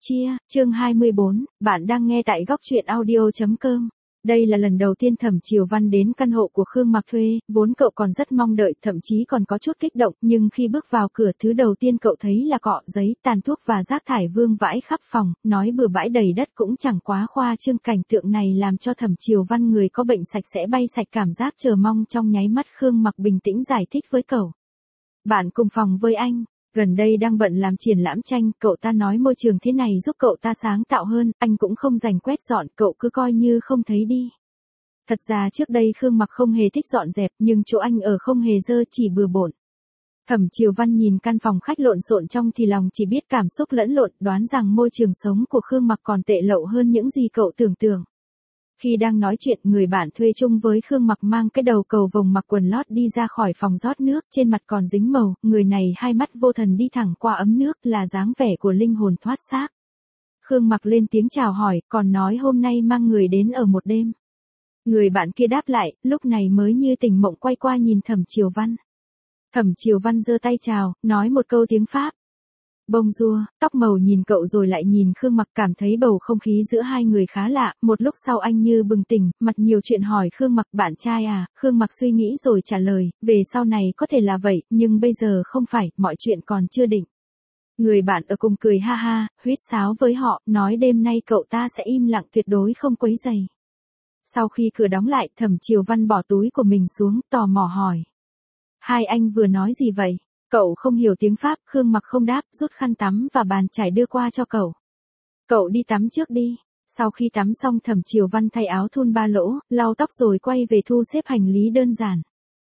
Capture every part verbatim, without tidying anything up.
Chia, chương hai mươi bốn, bạn đang nghe tại góc truyện audio chấm com. Đây là lần đầu tiên Thẩm Triều Văn đến căn hộ của Khương Mặc thuê, vốn cậu còn rất mong đợi, thậm chí còn có chút kích động, nhưng khi bước vào cửa thứ đầu tiên cậu thấy là cọ, giấy, tàn thuốc và rác thải vương vãi khắp phòng, nói bừa bãi đầy đất cũng chẳng quá khoa trương. Cảnh tượng này làm cho Thẩm Triều Văn người có bệnh sạch sẽ bay sạch cảm giác chờ mong trong nháy mắt. Khương Mặc bình tĩnh giải thích với cậu. Bạn cùng phòng với anh. Gần đây đang bận làm triển lãm tranh, cậu ta nói môi trường thế này giúp cậu ta sáng tạo hơn, anh cũng không dành quét dọn, cậu cứ coi như không thấy đi. Thật ra trước đây Khương Mặc không hề thích dọn dẹp, nhưng chỗ anh ở không hề dơ, chỉ bừa bộn. Thẩm Triều Văn nhìn căn phòng khách lộn xộn trong thì lòng chỉ biết cảm xúc lẫn lộn, đoán rằng môi trường sống của Khương Mặc còn tệ lậu hơn những gì cậu tưởng tượng. Khi đang nói chuyện, người bạn thuê chung với Khương Mặc mang cái đầu cầu vồng mặc quần lót đi ra khỏi phòng rót nước, trên mặt còn dính màu, người này hai mắt vô thần đi thẳng qua ấm nước, là dáng vẻ của linh hồn thoát xác. Khương Mặc lên tiếng chào hỏi, còn nói hôm nay mang người đến ở một đêm. Người bạn kia đáp lại, lúc này mới như tỉnh mộng quay qua nhìn Thẩm Triều Văn. Thẩm Triều Văn giơ tay chào, nói một câu tiếng Pháp. Bonjour, tóc màu nhìn cậu rồi lại nhìn Khương Mặc, cảm thấy bầu không khí giữa hai người khá lạ. Một lúc sau anh như bừng tỉnh, mặt nhiều chuyện hỏi Khương Mặc, bạn trai à? Khương Mặc suy nghĩ rồi trả lời, về sau này có thể là vậy, nhưng bây giờ không phải, mọi chuyện còn chưa định. Người bạn ở cùng cười ha ha, huýt sáo với họ, nói đêm nay cậu ta sẽ im lặng, tuyệt đối không quấy rầy. Sau khi cửa đóng lại, Thẩm Triều Văn bỏ túi của mình xuống, tò mò hỏi. Hai anh vừa nói gì vậy? Cậu không hiểu tiếng Pháp, Khương Mặc không đáp, rút khăn tắm và bàn chải đưa qua cho cậu. Cậu đi tắm trước đi. Sau khi tắm xong, Thẩm Triều Văn thay áo thun ba lỗ, lau tóc rồi quay về thu xếp hành lý đơn giản.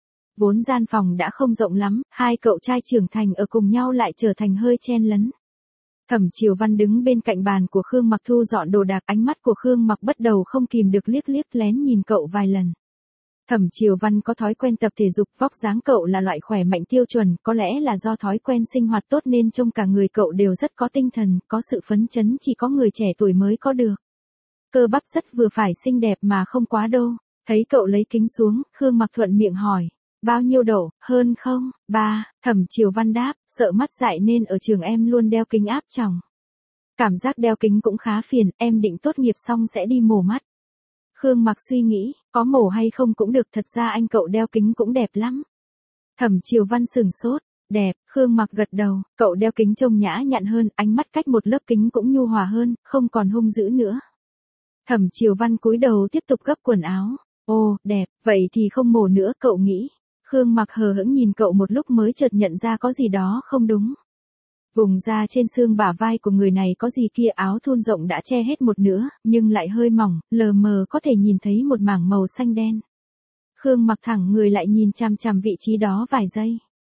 Vốn gian phòng đã không rộng lắm, hai cậu trai trưởng thành ở cùng nhau lại trở thành hơi chen lấn. Thẩm Triều Văn đứng bên cạnh bàn của Khương Mặc thu dọn đồ đạc, ánh mắt của Khương Mặc bắt đầu không kìm được liếc liếc lén nhìn cậu vài lần. Thẩm Triều Văn có thói quen tập thể dục, vóc dáng cậu là loại khỏe mạnh tiêu chuẩn, có lẽ là do thói quen sinh hoạt tốt nên trông cả người cậu đều rất có tinh thần, có sự phấn chấn chỉ có người trẻ tuổi mới có được. Cơ bắp rất vừa phải, xinh đẹp mà không quá đô. Thấy cậu lấy kính xuống, Khương Mặc thuận miệng hỏi, bao nhiêu độ, hơn không? Ba, Thẩm Triều Văn đáp, sợ mắt dại nên ở trường em luôn đeo kính áp tròng. Cảm giác đeo kính cũng khá phiền, em định tốt nghiệp xong sẽ đi mổ mắt. Khương Mặc suy nghĩ, có mổ hay không cũng được, thật ra anh cậu đeo kính cũng đẹp lắm. Thẩm Triều Văn sừng sốt, đẹp, Khương Mặc gật đầu, cậu đeo kính trông nhã nhặn hơn, ánh mắt cách một lớp kính cũng nhu hòa hơn, không còn hung dữ nữa. Thẩm Triều Văn cúi đầu tiếp tục gấp quần áo, ồ, đẹp, vậy thì không mổ nữa, cậu nghĩ. Khương Mặc hờ hững nhìn cậu một lúc mới chợt nhận ra có gì đó không đúng. Vùng da trên xương bả vai của người này có gì kia, áo thun rộng đã che hết một nửa, nhưng lại hơi mỏng, lờ mờ có thể nhìn thấy một mảng màu xanh đen. Khương Mặc thẳng người lại nhìn chằm chằm vị trí đó vài giây.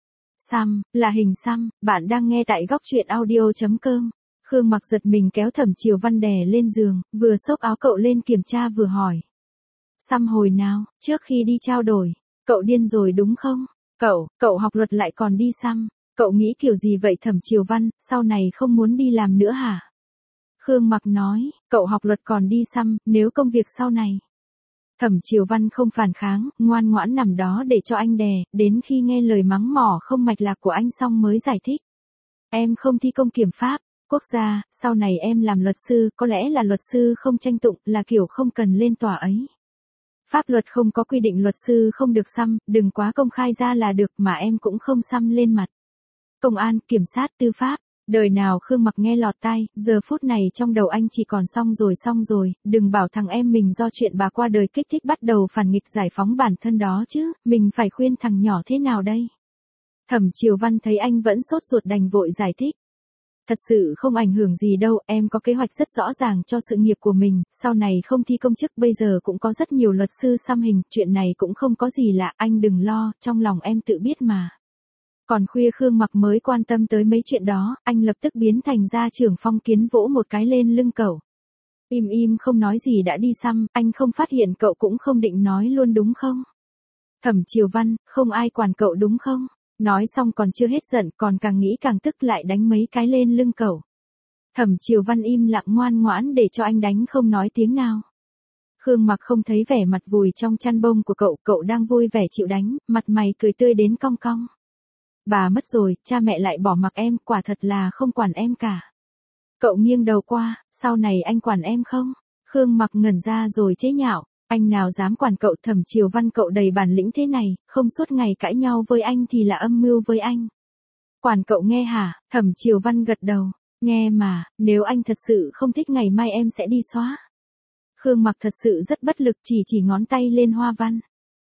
Xăm, là hình xăm, bạn đang nghe tại góc truyện audio chấm com. Khương Mặc giật mình kéo Thẩm Triều Văn đè lên giường, vừa xốc áo cậu lên kiểm tra vừa hỏi. Xăm hồi nào, trước khi đi trao đổi, cậu điên rồi đúng không? Cậu, cậu học luật lại còn đi xăm. Cậu nghĩ kiểu gì vậy Thẩm Triều Văn, sau này không muốn đi làm nữa hả? Khương Mặc nói, cậu học luật còn đi xăm, nếu công việc sau này. Thẩm Triều Văn không phản kháng, ngoan ngoãn nằm đó để cho anh đè, đến khi nghe lời mắng mỏ không mạch lạc của anh xong mới giải thích. Em không thi công kiểm pháp, quốc gia, sau này em làm luật sư, có lẽ là luật sư không tranh tụng, là kiểu không cần lên tòa ấy. Pháp luật không có quy định luật sư không được xăm, đừng quá công khai ra là được, mà em cũng không xăm lên mặt. Công an, kiểm sát, tư pháp, đời nào Khương Mặc nghe lọt tai, giờ phút này trong đầu anh chỉ còn xong rồi xong rồi, đừng bảo thằng em mình do chuyện bà qua đời kích thích bắt đầu phản nghịch giải phóng bản thân đó chứ, mình phải khuyên thằng nhỏ thế nào đây? Thẩm Triều Văn thấy anh vẫn sốt ruột đành vội giải thích. Thật sự không ảnh hưởng gì đâu, em có kế hoạch rất rõ ràng cho sự nghiệp của mình, sau này không thi công chức, bây giờ cũng có rất nhiều luật sư xăm hình, chuyện này cũng không có gì lạ, anh đừng lo, trong lòng em tự biết mà. Còn khuya Khương Mặc mới quan tâm tới mấy chuyện đó, anh lập tức biến thành gia trưởng phong kiến vỗ một cái lên lưng cậu. Im im không nói gì đã đi xăm, anh không phát hiện cậu cũng không định nói luôn đúng không? Thẩm Triều Văn, không ai quản cậu đúng không? Nói xong còn chưa hết giận, còn càng nghĩ càng tức lại đánh mấy cái lên lưng cậu. Thẩm Triều Văn im lặng ngoan ngoãn để cho anh đánh không nói tiếng nào. Khương Mặc không thấy vẻ mặt vùi trong chăn bông của cậu, cậu đang vui vẻ chịu đánh, mặt mày cười tươi đến cong cong. Bà mất rồi, cha mẹ lại bỏ mặc em, quả thật là không quản em cả. Cậu nghiêng đầu qua, sau này anh quản em không? Khương Mặc ngẩn ra rồi chế nhạo, anh nào dám quản cậu. Thẩm Triều Văn cậu đầy bản lĩnh thế này, không suốt ngày cãi nhau với anh thì là âm mưu với anh. Quản cậu nghe hả? Thẩm Triều Văn gật đầu, nghe mà, nếu anh thật sự không thích ngày mai em sẽ đi xóa. Khương Mặc thật sự rất bất lực, chỉ chỉ ngón tay lên hoa văn.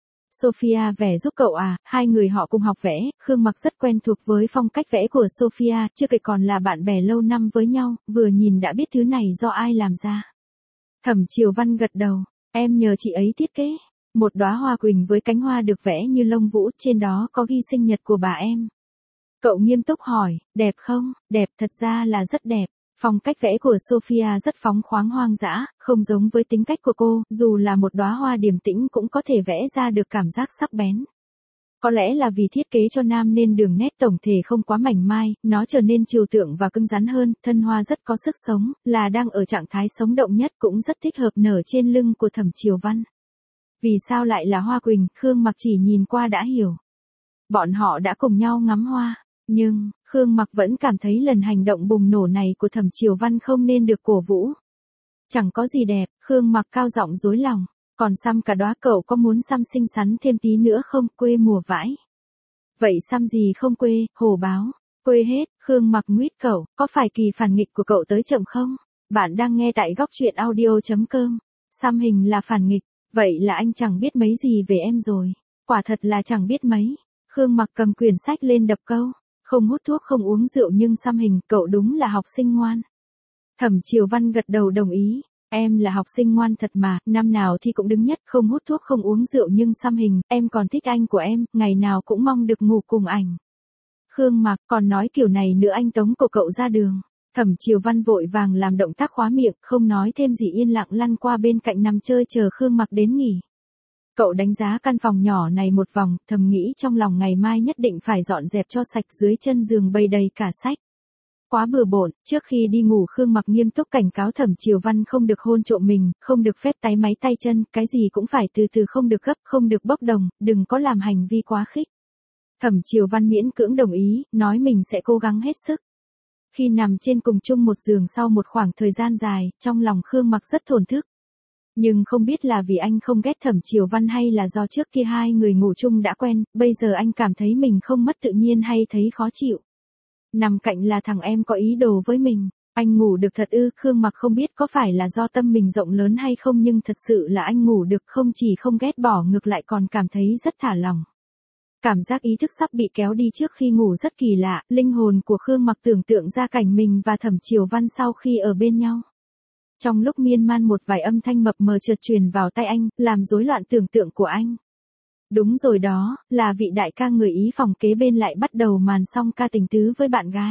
Sophia vẽ giúp cậu à? Hai người họ cùng học vẽ, Khương Mặc rất quen thuộc với phong cách vẽ của Sophia, chưa kể còn là bạn bè lâu năm với nhau, vừa nhìn đã biết thứ này do ai làm ra. Thẩm Triều Văn gật đầu, em nhờ chị ấy thiết kế. Một đóa hoa quỳnh với cánh hoa được vẽ như lông vũ, trên đó có ghi sinh nhật của bà em. Cậu nghiêm túc hỏi, đẹp không? Đẹp, thật ra là rất đẹp. Phong cách vẽ của Sophia rất phóng khoáng hoang dã, không giống với tính cách của cô, dù là một đóa hoa điềm tĩnh cũng có thể vẽ ra được cảm giác sắc bén. Có lẽ là vì thiết kế cho nam nên đường nét tổng thể không quá mảnh mai, nó trở nên trừu tượng và cứng rắn hơn, thân hoa rất có sức sống, là đang ở trạng thái sống động nhất, cũng rất thích hợp nở trên lưng của Thẩm Triều Văn. Vì sao lại là hoa quỳnh? Khương Mặc chỉ nhìn qua đã hiểu. Bọn họ đã cùng nhau ngắm hoa. Nhưng, Khương Mặc vẫn cảm thấy lần hành động bùng nổ này của Thẩm Triều Văn không nên được cổ vũ. Chẳng có gì đẹp, Khương Mặc cao giọng dối lòng. Còn xăm cả đóa, cậu có muốn xăm xinh xắn thêm tí nữa không? Quê mùa vãi. Vậy xăm gì không quê? Hổ báo. Quê hết. Khương Mặc nguyết cậu, có phải kỳ phản nghịch của cậu tới chậm không? Bạn đang nghe tại góc truyện audio chấm com. Xăm hình là phản nghịch. Vậy là anh chẳng biết mấy gì về em rồi. Quả thật là chẳng biết mấy. Khương Mặc cầm quyển sách lên đập câu. Không hút thuốc không uống rượu nhưng xăm hình, cậu đúng là học sinh ngoan. Thẩm Triều Văn gật đầu đồng ý. Em là học sinh ngoan thật mà, năm nào thì cũng đứng nhất, không hút thuốc không uống rượu nhưng xăm hình, em còn thích anh của em, ngày nào cũng mong được ngủ cùng ảnh. Khương Mặc còn nói kiểu này nữa anh tống cổ cậu ra đường. Thẩm Triều Văn vội vàng làm động tác khóa miệng, không nói thêm gì, yên lặng lăn qua bên cạnh nằm chơi chờ Khương Mặc đến nghỉ. Cậu đánh giá căn phòng nhỏ này một vòng, thầm nghĩ trong lòng ngày mai nhất định phải dọn dẹp cho sạch, dưới chân giường bày đầy cả sách. Quá bừa bộn, trước khi đi ngủ Khương Mặc nghiêm túc cảnh cáo Thẩm Triều Văn không được hôn trộm mình, không được phép táy máy tay chân, cái gì cũng phải từ từ, không được gấp, không được bốc đồng, đừng có làm hành vi quá khích. Thẩm Triều Văn miễn cưỡng đồng ý, nói mình sẽ cố gắng hết sức. Khi nằm trên cùng chung một giường sau một khoảng thời gian dài, trong lòng Khương Mặc rất thổn thức. Nhưng không biết là vì anh không ghét Thẩm Triều Văn hay là do trước kia hai người ngủ chung đã quen, bây giờ anh cảm thấy mình không mất tự nhiên hay thấy khó chịu. Nằm cạnh là thằng em có ý đồ với mình, anh ngủ được thật ư? Khương Mặc không biết có phải là do tâm mình rộng lớn hay không nhưng thật sự là anh ngủ được, không chỉ không ghét bỏ ngược lại còn cảm thấy rất thả lỏng. Cảm giác ý thức sắp bị kéo đi trước khi ngủ rất kỳ lạ, linh hồn của Khương Mặc tưởng tượng ra cảnh mình và Thẩm Triều Văn sau khi ở bên nhau. Trong lúc miên man một vài âm thanh mập mờ chợt truyền vào tai anh, làm rối loạn tưởng tượng của anh. Đúng rồi đó, là vị đại ca người Ý phòng kế bên lại bắt đầu màn song ca tình tứ với bạn gái.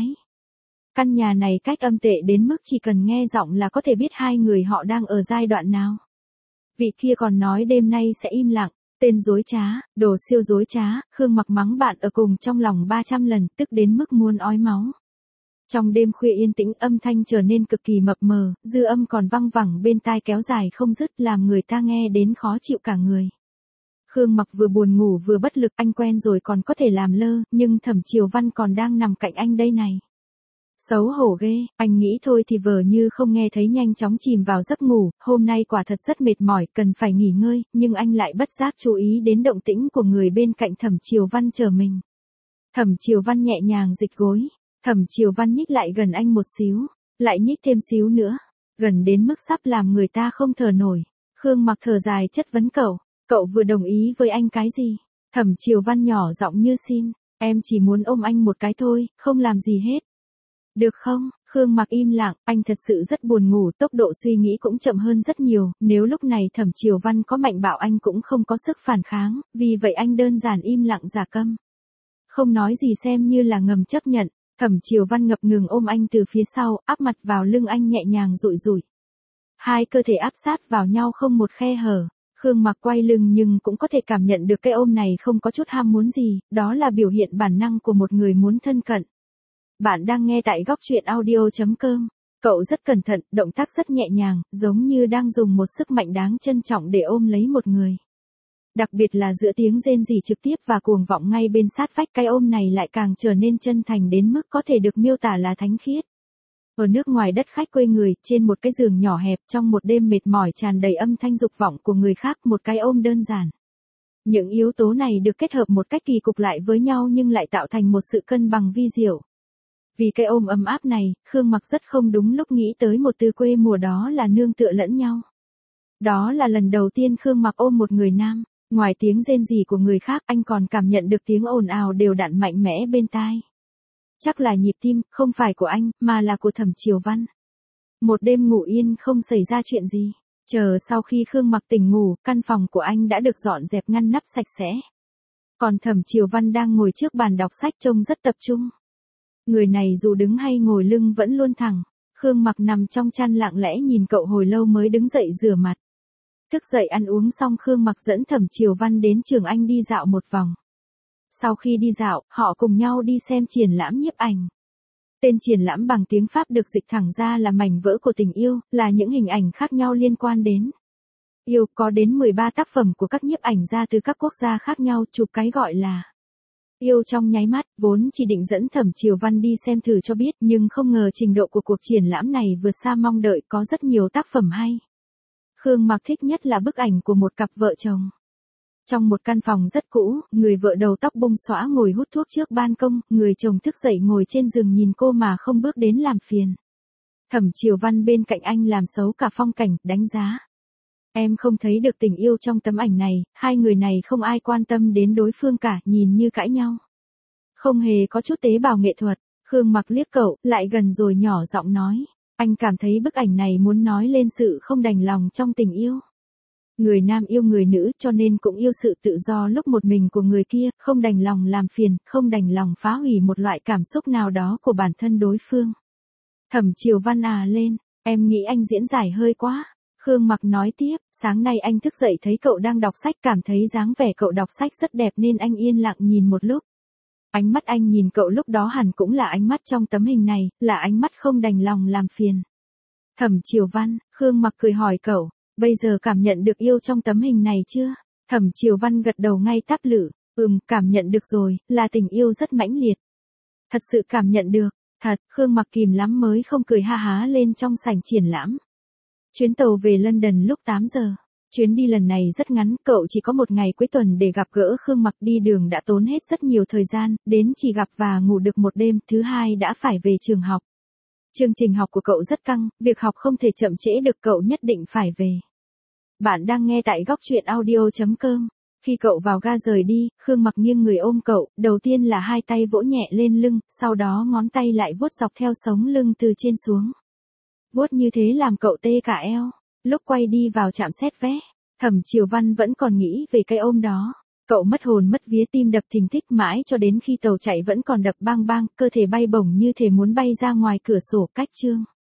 Căn nhà này cách âm tệ đến mức chỉ cần nghe giọng là có thể biết hai người họ đang ở giai đoạn nào. Vị kia còn nói đêm nay sẽ im lặng, tên dối trá, đồ siêu dối trá, Khương Mặc mắng bạn ở cùng trong lòng ba trăm lần, tức đến mức muốn ói máu. Trong đêm khuya yên tĩnh, âm thanh trở nên cực kỳ mập mờ, dư âm còn văng vẳng bên tai kéo dài không dứt, làm người ta nghe đến khó chịu cả người. Khương Mặc vừa buồn ngủ vừa bất lực, anh quen rồi còn có thể làm lơ, nhưng Thẩm Triều Văn còn đang nằm cạnh anh đây này. Xấu hổ ghê, anh nghĩ thôi thì vờ như không nghe thấy, nhanh chóng chìm vào giấc ngủ, hôm nay quả thật rất mệt mỏi, cần phải nghỉ ngơi, nhưng anh lại bất giác chú ý đến động tĩnh của người bên cạnh Thẩm Triều Văn chờ mình. Thẩm Triều Văn nhẹ nhàng dịch gối, Thẩm Triều Văn nhích lại gần anh một xíu, lại nhích thêm xíu nữa, gần đến mức sắp làm người ta không thở nổi. Khương Mặc thở dài chất vấn cậu, cậu vừa đồng ý với anh cái gì? Thẩm Triều Văn nhỏ giọng như xin, em chỉ muốn ôm anh một cái thôi, không làm gì hết. Được không? Khương Mặc im lặng, anh thật sự rất buồn ngủ, tốc độ suy nghĩ cũng chậm hơn rất nhiều, nếu lúc này Thẩm Triều Văn có mạnh bạo anh cũng không có sức phản kháng, vì vậy anh đơn giản im lặng giả câm. Không nói gì xem như là ngầm chấp nhận. Thẩm Triều Văn ngập ngừng ôm anh từ phía sau, áp mặt vào lưng anh nhẹ nhàng dụi dụi. Hai cơ thể áp sát vào nhau không một khe hở. Khương Mặc quay lưng nhưng cũng có thể cảm nhận được cái ôm này không có chút ham muốn gì, đó là biểu hiện bản năng của một người muốn thân cận. Bạn đang nghe tại góc truyện audio chấm com. Cậu rất cẩn thận, động tác rất nhẹ nhàng, giống như đang dùng một sức mạnh đáng trân trọng để ôm lấy một người. Đặc biệt là giữa tiếng rên rỉ trực tiếp và cuồng vọng ngay bên sát vách, cái ôm này lại càng trở nên chân thành đến mức có thể được miêu tả là thánh khiết. Ở nước ngoài đất khách quê người, trên một cái giường nhỏ hẹp trong một đêm mệt mỏi tràn đầy âm thanh dục vọng của người khác, một cái ôm đơn giản. Những yếu tố này được kết hợp một cách kỳ cục lại với nhau nhưng lại tạo thành một sự cân bằng vi diệu. Vì cái ôm ấm áp này, Khương Mặc rất không đúng lúc nghĩ tới một từ quê mùa, đó là nương tựa lẫn nhau. Đó là lần đầu tiên Khương Mặc ôm một người nam, ngoài tiếng rên rỉ của người khác, anh còn cảm nhận được tiếng ồn ào đều đặn mạnh mẽ bên tai. Chắc là nhịp tim, không phải của anh, mà là của Thẩm Triều Văn. Một đêm ngủ yên không xảy ra chuyện gì. Chờ sau khi Khương Mặc tỉnh ngủ, căn phòng của anh đã được dọn dẹp ngăn nắp sạch sẽ. Còn Thẩm Triều Văn đang ngồi trước bàn đọc sách trông rất tập trung. Người này dù đứng hay ngồi lưng vẫn luôn thẳng. Khương Mặc nằm trong chăn lặng lẽ nhìn cậu hồi lâu mới đứng dậy rửa mặt. Thức dậy ăn uống xong, Khương Mặc dẫn Thẩm Triều Văn đến trường Anh đi dạo một vòng. Sau khi đi dạo, họ cùng nhau đi xem triển lãm nhiếp ảnh. Tên triển lãm bằng tiếng Pháp được dịch thẳng ra là Mảnh vỡ của tình yêu, là những hình ảnh khác nhau liên quan đến yêu, có đến mười ba tác phẩm của các nhiếp ảnh gia từ các quốc gia khác nhau chụp cái gọi là yêu trong nháy mắt. Vốn chỉ định dẫn Thẩm Triều Văn đi xem thử cho biết, nhưng không ngờ trình độ của cuộc triển lãm này vượt xa mong đợi, có rất nhiều tác phẩm hay. Khương Mặc thích nhất là bức ảnh của một cặp vợ chồng. Trong một căn phòng rất cũ, người vợ đầu tóc bông xõa ngồi hút thuốc trước ban công, người chồng thức dậy ngồi trên giường nhìn cô mà không bước đến làm phiền. Thẩm Triều Văn bên cạnh anh làm xấu cả phong cảnh, đánh giá. Em không thấy được tình yêu trong tấm ảnh này, hai người này không ai quan tâm đến đối phương cả, nhìn như cãi nhau. Không hề có chút tế bào nghệ thuật. Khương Mặc liếc cậu, lại gần rồi nhỏ giọng nói. Anh cảm thấy bức ảnh này muốn nói lên sự không đành lòng trong tình yêu. Người nam yêu người nữ cho nên cũng yêu sự tự do lúc một mình của người kia, không đành lòng làm phiền, không đành lòng phá hủy một loại cảm xúc nào đó của bản thân đối phương. Thẩm Triều Văn à lên, em nghĩ anh diễn giải hơi quá. Khương Mặc nói tiếp, sáng nay anh thức dậy thấy cậu đang đọc sách, cảm thấy dáng vẻ cậu đọc sách rất đẹp nên anh yên lặng nhìn một lúc. Ánh mắt anh nhìn cậu lúc đó hẳn cũng là ánh mắt trong tấm hình này, là ánh mắt không đành lòng làm phiền. Thẩm Triều Văn, Khương Mặc cười hỏi cậu, bây giờ cảm nhận được yêu trong tấm hình này chưa? Thẩm Triều Văn gật đầu ngay tắp lự, ừm, cảm nhận được rồi, là tình yêu rất mãnh liệt. Thật sự cảm nhận được, thật. Khương Mặc kìm lắm mới không cười ha há lên trong sảnh triển lãm. Chuyến tàu về London lúc tám giờ. Chuyến đi lần này rất ngắn, cậu chỉ có một ngày cuối tuần để gặp gỡ Khương Mặc, đi đường đã tốn hết rất nhiều thời gian, đến chỉ gặp và ngủ được một đêm, thứ hai đã phải về trường học. Chương trình học của cậu rất căng, việc học không thể chậm trễ được, cậu nhất định phải về. Bạn đang nghe tại góc truyện audio chấm com. Khi cậu vào ga rời đi, Khương Mặc nghiêng người ôm cậu, đầu tiên là hai tay vỗ nhẹ lên lưng, sau đó ngón tay lại vuốt dọc theo sống lưng từ trên xuống. Vuốt như thế làm cậu tê cả eo. Lúc quay đi vào trạm xét vé, Thẩm Triều Văn vẫn còn nghĩ về cái ôm đó. Cậu mất hồn mất vía, tim đập thình thịch mãi cho đến khi tàu chạy vẫn còn đập bang bang, cơ thể bay bổng như thể muốn bay ra ngoài cửa sổ. Cách chương